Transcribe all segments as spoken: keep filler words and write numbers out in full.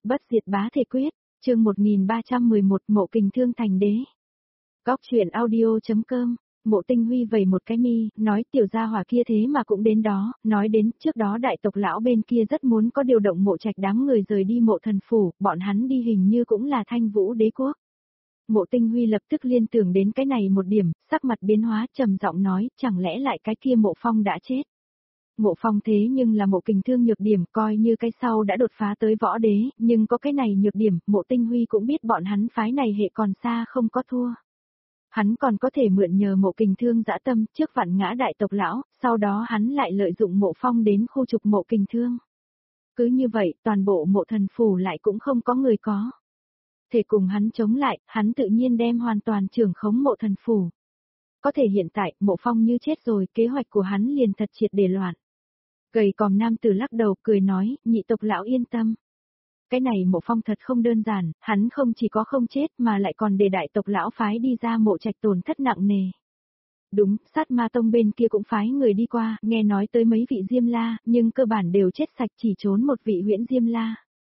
Bất diệt bá thể quyết, chương một nghìn ba trăm mười một Mộ Kình Thương thành đế. Góc truyện audio.com, Mộ Tinh Huy vẩy một cái mi, nói tiểu gia hỏa kia thế mà cũng đến đó, nói đến trước đó đại tộc lão bên kia rất muốn có điều động Mộ Trạch đám người rời đi Mộ Thần Phủ, bọn hắn đi hình như cũng là Thanh Vũ đế quốc. Mộ Tinh Huy lập tức liên tưởng đến cái này một điểm, sắc mặt biến hóa trầm giọng nói, chẳng lẽ lại cái kia Mộ Phong đã chết. Mộ Phong thế nhưng là Mộ Kình Thương nhược điểm, coi như cái sau đã đột phá tới võ đế, nhưng có cái này nhược điểm, Mộ Tinh Huy cũng biết bọn hắn phái này hệ còn xa không có thua. Hắn còn có thể mượn nhờ Mộ Kình Thương dã tâm trước vạn ngã đại tộc lão, sau đó hắn lại lợi dụng Mộ Phong đến khu trục Mộ Kình Thương. Cứ như vậy, toàn bộ Mộ Thần Phủ lại cũng không có người có thể cùng hắn chống lại, hắn tự nhiên đem hoàn toàn trưởng khống Mộ Thần Phủ. Có thể hiện tại, Mộ Phong như chết rồi, kế hoạch của hắn liền thật triệt để loạn. Gầy còm nam tử lắc đầu cười nói, nhị tộc lão yên tâm. Cái này Mộ Phong thật không đơn giản, hắn không chỉ có không chết mà lại còn để đại tộc lão phái đi ra Mộ Trạch tổn thất nặng nề. Đúng, sát ma tông bên kia cũng phái người đi qua, nghe nói tới mấy vị Diêm La, nhưng cơ bản đều chết sạch chỉ trốn một vị Huyễn Diêm La.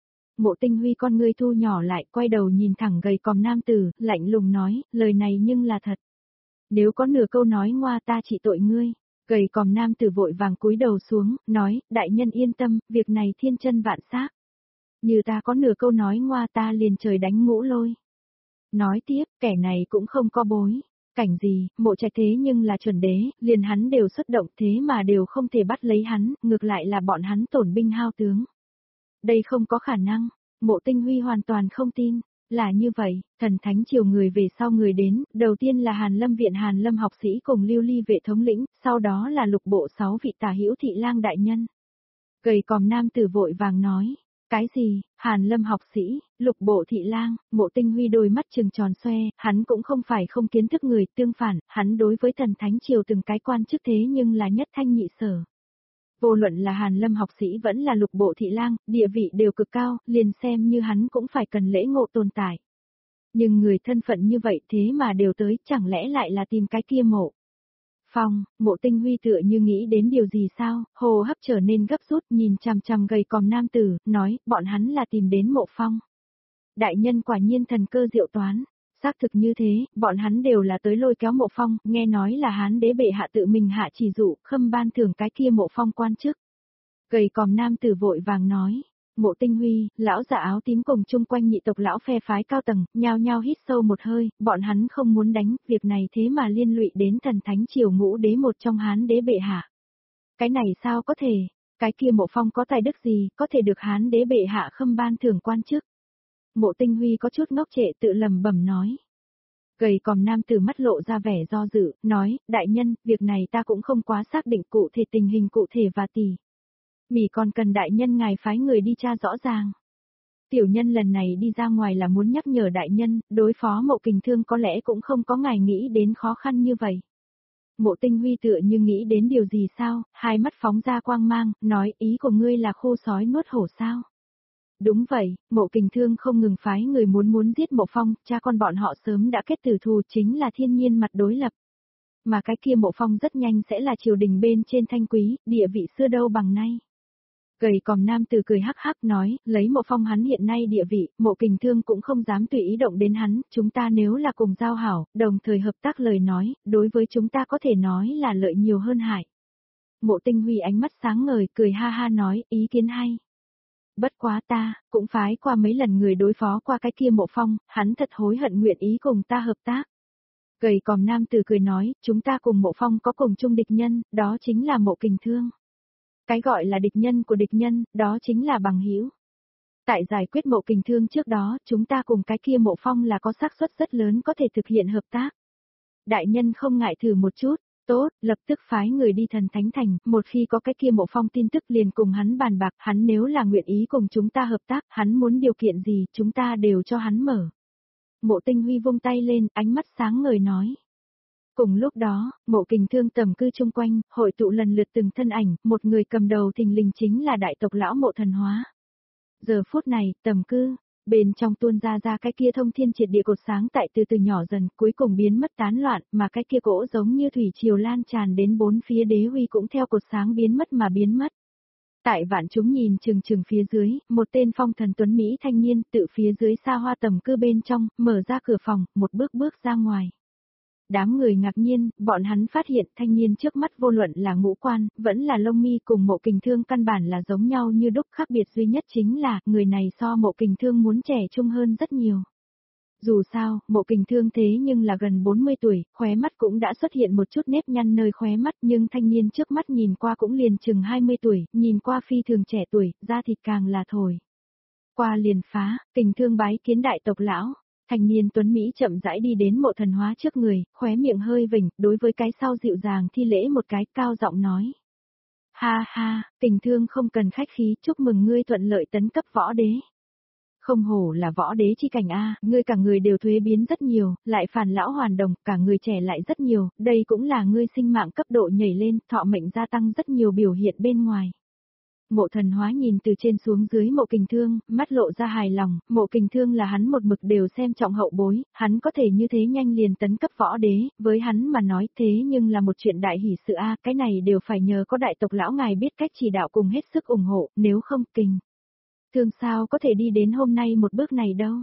Mộ Tinh Huy con ngươi thu nhỏ lại, quay đầu nhìn thẳng gầy còm nam tử, lạnh lùng nói, lời này nhưng là thật. Nếu có nửa câu nói ngoa ta chỉ tội ngươi. Gầy còm nam tử vội vàng cúi đầu xuống, nói, đại nhân yên tâm, việc này thiên chân vạn xác. Như ta có nửa câu nói ngoa ta liền trời đánh ngũ lôi. Nói tiếp, kẻ này cũng không có bối. Cảnh gì, Mộ Trạch thế nhưng là chuẩn đế, liền hắn đều xuất động thế mà đều không thể bắt lấy hắn, ngược lại là bọn hắn tổn binh hao tướng. Đây không có khả năng, Mộ Tinh Huy hoàn toàn không tin. Là như vậy, thần thánh triều người về sau người đến, đầu tiên là Hàn Lâm viện Hàn Lâm học sĩ cùng Lưu Ly vệ thống lĩnh, sau đó là lục bộ sáu vị tả hữu thị lang đại nhân. Gầy còm nam tử vội vàng nói, cái gì, Hàn Lâm học sĩ, lục bộ thị lang, Mộ Tinh Huy đôi mắt trừng tròn xoe, hắn cũng không phải không kiến thức người, tương phản, hắn đối với thần thánh triều từng cái quan chức thế nhưng là nhất thanh nhị sở. Vô luận là Hàn Lâm học sĩ vẫn là lục bộ thị lang, địa vị đều cực cao, liền xem như hắn cũng phải cần lễ ngộ tồn tại. Nhưng người thân phận như vậy thế mà đều tới, chẳng lẽ lại là tìm cái kia Mộ Phong. Mộ Tinh Huy tựa như nghĩ đến điều gì sao, hô hấp trở nên gấp rút, nhìn chằm chằm gầy còm nam tử, nói, bọn hắn là tìm đến Mộ Phong. Đại nhân quả nhiên thần cơ diệu toán. Xác thực như thế, bọn hắn đều là tới lôi kéo Mộ Phong, nghe nói là Hán đế bệ hạ tự mình hạ chỉ dụ, khâm ban thưởng cái kia Mộ Phong quan chức. Gầy còm nam tử vội vàng nói, Mộ Tinh Huy, lão giả áo tím cùng chung quanh nhị tộc lão phe phái cao tầng, nhao nhao hít sâu một hơi, bọn hắn không muốn đánh, việc này thế mà liên lụy đến thần thánh triều ngũ đế một trong Hán đế bệ hạ. Cái này sao có thể, cái kia Mộ Phong có tài đức gì, có thể được Hán đế bệ hạ khâm ban thưởng quan chức. Mộ Tinh Huy có chút ngốc trệ tự lầm bẩm nói. Gầy còm nam tử mắt lộ ra vẻ do dự, nói, đại nhân, việc này ta cũng không quá xác định cụ thể tình hình cụ thể và tỉ mỉ còn cần đại nhân ngài phái người đi tra rõ ràng. Tiểu nhân lần này đi ra ngoài là muốn nhắc nhở đại nhân, đối phó Mộ Kình Thương có lẽ cũng không có ngài nghĩ đến khó khăn như vậy. Mộ Tinh Huy tựa như nghĩ đến điều gì sao, hai mắt phóng ra quang mang, nói, ý của ngươi là khô sói nuốt hổ sao? Đúng vậy, Mộ Kình Thương không ngừng phái người muốn muốn giết Mộ Phong, cha con bọn họ sớm đã kết tử thù chính là thiên nhiên mặt đối lập. Mà cái kia Mộ Phong rất nhanh sẽ là triều đình bên trên thanh quý, địa vị xưa đâu bằng nay. Gầy còm nam tử cười hắc hắc nói, lấy Mộ Phong hắn hiện nay địa vị, Mộ Kình Thương cũng không dám tùy ý động đến hắn, chúng ta nếu là cùng giao hảo, đồng thời hợp tác lời nói, đối với chúng ta có thể nói là lợi nhiều hơn hại. Mộ Tinh Huy ánh mắt sáng ngời, cười ha ha nói, ý kiến hay. Bất quá ta, cũng phái qua mấy lần người đối phó qua cái kia Mộ Phong, hắn thật hối hận nguyện ý cùng ta hợp tác. Gầy còm nam tử cười nói, chúng ta cùng Mộ Phong có cùng chung địch nhân, đó chính là Mộ Kình Thương. Cái gọi là địch nhân của địch nhân, đó chính là bằng hữu. Tại giải quyết Mộ Kình Thương trước đó, chúng ta cùng cái kia Mộ Phong là có xác suất rất lớn có thể thực hiện hợp tác. Đại nhân không ngại thử một chút. Tốt, lập tức phái người đi thần thánh thành, một khi có cái kia Mộ Phong tin tức liền cùng hắn bàn bạc, hắn nếu là nguyện ý cùng chúng ta hợp tác, hắn muốn điều kiện gì, chúng ta đều cho hắn mở. Mộ Tinh Huy vung tay lên, ánh mắt sáng ngời nói. Cùng lúc đó, Mộ Kình Thương tầm cư chung quanh, hội tụ lần lượt từng thân ảnh, một người cầm đầu thình lình chính là đại tộc lão Mộ Thần Hóa. Giờ phút này, tầm cư, bên trong tuôn ra ra cái kia thông thiên triệt địa cột sáng tại từ từ nhỏ dần, cuối cùng biến mất tán loạn, mà cái kia cỗ giống như thủy triều lan tràn đến bốn phía đế uy cũng theo cột sáng biến mất mà biến mất. Tại vạn chúng nhìn chừng chừng phía dưới, một tên phong thần tuấn Mỹ thanh niên tự phía dưới xa hoa tầm cư bên trong, mở ra cửa phòng, một bước bước ra ngoài. Đám người ngạc nhiên, bọn hắn phát hiện thanh niên trước mắt vô luận là ngũ quan, vẫn là lông mi cùng Mộ Kình Thương căn bản là giống nhau như đúc, khác biệt duy nhất chính là người này so Mộ Kình Thương muốn trẻ trung hơn rất nhiều. Dù sao, Mộ Kình Thương thế nhưng là gần bốn mươi tuổi, khóe mắt cũng đã xuất hiện một chút nếp nhăn nơi khóe mắt, nhưng thanh niên trước mắt nhìn qua cũng liền chừng hai mươi tuổi, nhìn qua phi thường trẻ tuổi, da thịt càng là thổi. Qua liền phá, Kình Thương bái kiến đại tộc lão. Thanh niên tuấn Mỹ chậm rãi đi đến Mộ Thần Hóa trước người, khóe miệng hơi vểnh, đối với cái sau dịu dàng thi lễ một cái, cao giọng nói. Ha ha, Kình Thương không cần khách khí, chúc mừng ngươi thuận lợi tấn cấp võ đế. Không hổ là võ đế chi cảnh a, ngươi cả người đều thuế biến rất nhiều, lại phản lão hoàn đồng, cả người trẻ lại rất nhiều, đây cũng là ngươi sinh mạng cấp độ nhảy lên, thọ mệnh gia tăng rất nhiều biểu hiện bên ngoài. Mộ Thần Hóa nhìn từ trên xuống dưới Mộ Kình Thương, mắt lộ ra hài lòng, Mộ Kình Thương là hắn một mực đều xem trọng hậu bối, hắn có thể như thế nhanh liền tấn cấp võ đế, với hắn mà nói thế nhưng là một chuyện đại hỷ sự a, cái này đều phải nhờ có đại tộc lão ngài biết cách chỉ đạo cùng hết sức ủng hộ, nếu không Kình Thương sao có thể đi đến hôm nay một bước này đâu.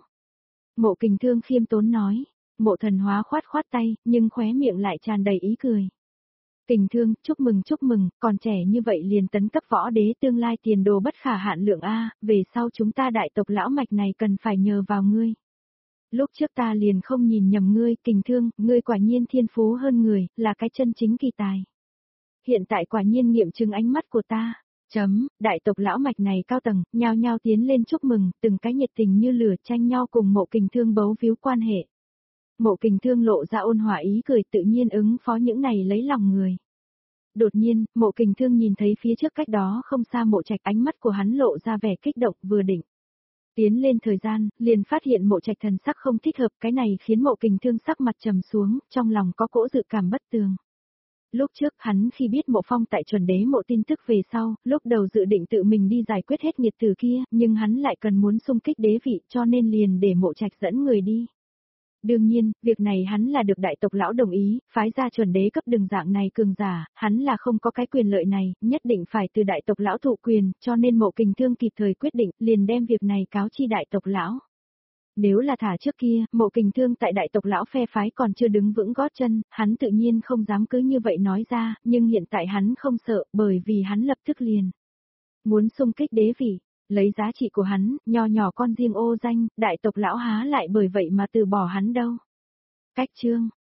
Mộ Kình Thương khiêm tốn nói, Mộ Thần Hóa khoát khoát tay, nhưng khóe miệng lại tràn đầy ý cười. Kình Thương, chúc mừng chúc mừng, còn trẻ như vậy liền tấn cấp võ đế tương lai tiền đồ bất khả hạn lượng a, về sau chúng ta đại tộc lão mạch này cần phải nhờ vào ngươi. Lúc trước ta liền không nhìn nhầm ngươi, Kình Thương, ngươi quả nhiên thiên phú hơn người, là cái chân chính kỳ tài. Hiện tại quả nhiên nghiệm chứng ánh mắt của ta. Chấm, đại tộc lão mạch này cao tầng, nhao nhao tiến lên chúc mừng, từng cái nhiệt tình như lửa tranh nhau cùng Mộ Kình Thương bấu víu quan hệ. Mộ Kình Thương lộ ra ôn hòa ý cười tự nhiên ứng phó những này lấy lòng người. Đột nhiên, Mộ Kình Thương nhìn thấy phía trước cách đó không xa Mộ Trạch, ánh mắt của hắn lộ ra vẻ kích động, vừa định tiến lên thời gian, liền phát hiện Mộ Trạch thần sắc không thích hợp, cái này khiến Mộ Kình Thương sắc mặt trầm xuống, trong lòng có cỗ dự cảm bất tường. Lúc trước hắn khi biết Mộ Phong tại chuẩn đế mộ tin tức về sau, lúc đầu dự định tự mình đi giải quyết hết nghiệt tử kia, nhưng hắn lại cần muốn xung kích đế vị cho nên liền để Mộ Trạch dẫn người đi. Đương nhiên, việc này hắn là được đại tộc lão đồng ý, phái ra chuẩn đế cấp đường dạng này cường giả, hắn là không có cái quyền lợi này, nhất định phải từ đại tộc lão thụ quyền, cho nên Mộ Kình Thương kịp thời quyết định, liền đem việc này cáo chi đại tộc lão. Nếu là thả trước kia, Mộ Kình Thương tại đại tộc lão phe phái còn chưa đứng vững gót chân, hắn tự nhiên không dám cứ như vậy nói ra, nhưng hiện tại hắn không sợ, bởi vì hắn lập tức liền muốn xung kích đế vị, lấy giá trị của hắn, nho nhỏ con riêng ô danh, đại tộc lão há lại bởi vậy mà từ bỏ hắn đâu. Cách chương